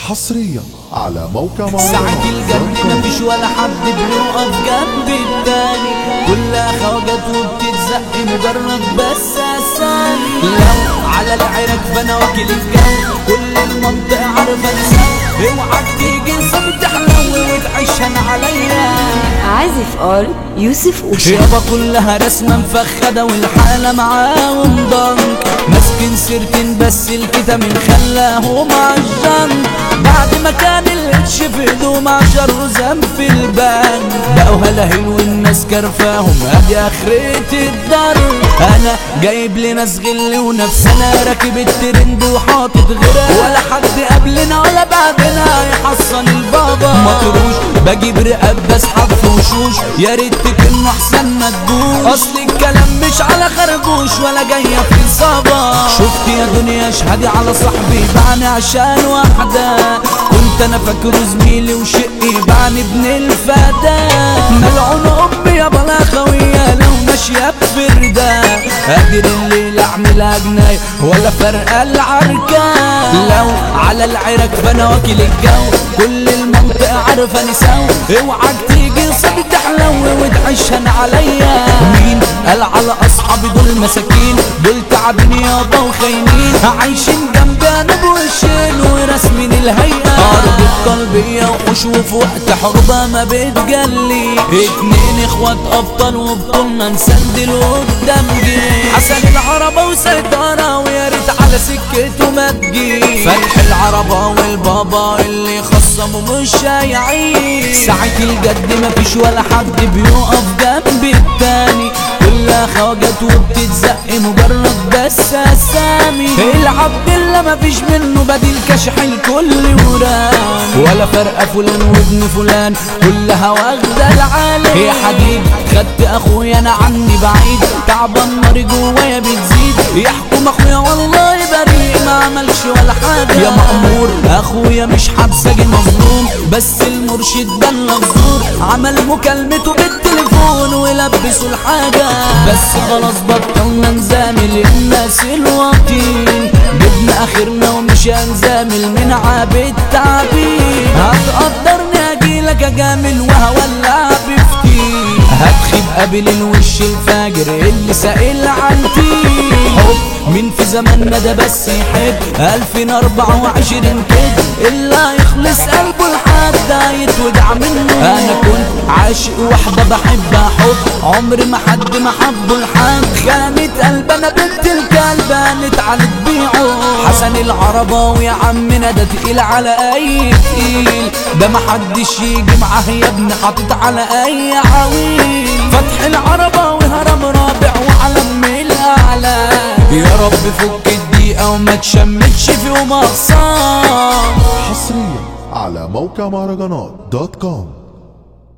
حصريا على موقع ساعة الجد مفيش ولا حد بيقف جنب التاني، كلها خواجات وبتتزق مجرد بس اسامي. لو على العراك فانا واكل الجو، كل المنطقة عارفة تساوي، اوعك تيجي صبت تحلوي وتعيشن عليا. عازف يوسف أوشا يابا كلها رسمة مفخدة والحالة معاهم ضنك، ماسكين سيرتين بس الكتامين خلاهم عالجنك. بعد ما كان القش في ايدهم 10 رزام في البنك، بقوا هلاهل والناس كرفاهم ادي اخرة الدار. انا جايب لناس غل ونفس، انا راكب الترند وحاطط غيرها، ولا حد قبلنا ولا بعدنا يحصل البابا. مطروش بجيب رقاب بسحب في وشوش، يا ريت تكون احسن ما تجوش، اصل الكلام مش على خربوش ولا جايه في صبا. شفت يا دنيا اشهدي على صاحبي بعني عشان واحده، كنت انا فاكره زميلي وشقي بعني ابن الفداء. ملعون امي يا بلا خويه لو ماشيه بفرده، قادر الليل اعملها جنايه ولا فرقه العركه. لو على العراك فانا واكل الجو، كل المنطقه عارفه نساوي، اوعك تيجي صبي تحلوي وتعيشن عليا. مين قال على اصحابي دول مساكين، دول تعبين يابا وخاينين، عايشين جنبي انا بوشين ورسمين الهيئه. ارض القلبيه وحوش وفي وقت حربه ما بتجلي، اتنين اخوات ابطال وبطولنا نسندل قدام جيش. حسن العربه وسيطره ويا ريت على سكته ما تجيش، فتح العربه والبابا اللي خصمه مش هيعيش. ساعة الجد مفيش ولا حد بيقف جنب التاني، كلها خواجات وبتتزق مجرد بس اسامي. العبد اللي مفيش منه بديل كشح الكل وران، ولا فرقه فلان وابن فلان كلها واخده العالي. يا حبيب خدت اخويا انا عني بعيد، تعبان ناري جوايا بتزيد، يحكم اخويا والله بريء ما عملش ولا حاجه. يا مأمور اخويا مش حبسجي مظلوم، بس المرشد ده المغزور عمل مكالمته بالتليفون ولبسوا الحاجه. بس خلاص بطلنا نزامل الناس الواطين، جبنا اخرنا ومش هنزامل من عابد تعبين. هتقدرني اجيلك اجامل وهولع بفتين، هتخيب قابل الوش الفاجر اللي سائل عن فيه. حب مين في زماننا ده بس يحب 2024 كده، اللي هيخلص قلبه لحد هيتوجع منه. انا كنت عاشق واحده بحبها حب، عمري ما حد ما حبه لحد، خانت قلب انا بنت الكلب هانت على تبيعه. حسن العرباوي يا عمنا ده تقيل على اي تقيل، ده ما حدش يجي معاه يا ابني حاطط على اي عويل. فتح العرباوي هرم رابع وعلم الاعلى، يا رب فك الدقيقه وما تشمتش في يوم اخسار. حصريا على موقع مهرجانات.com.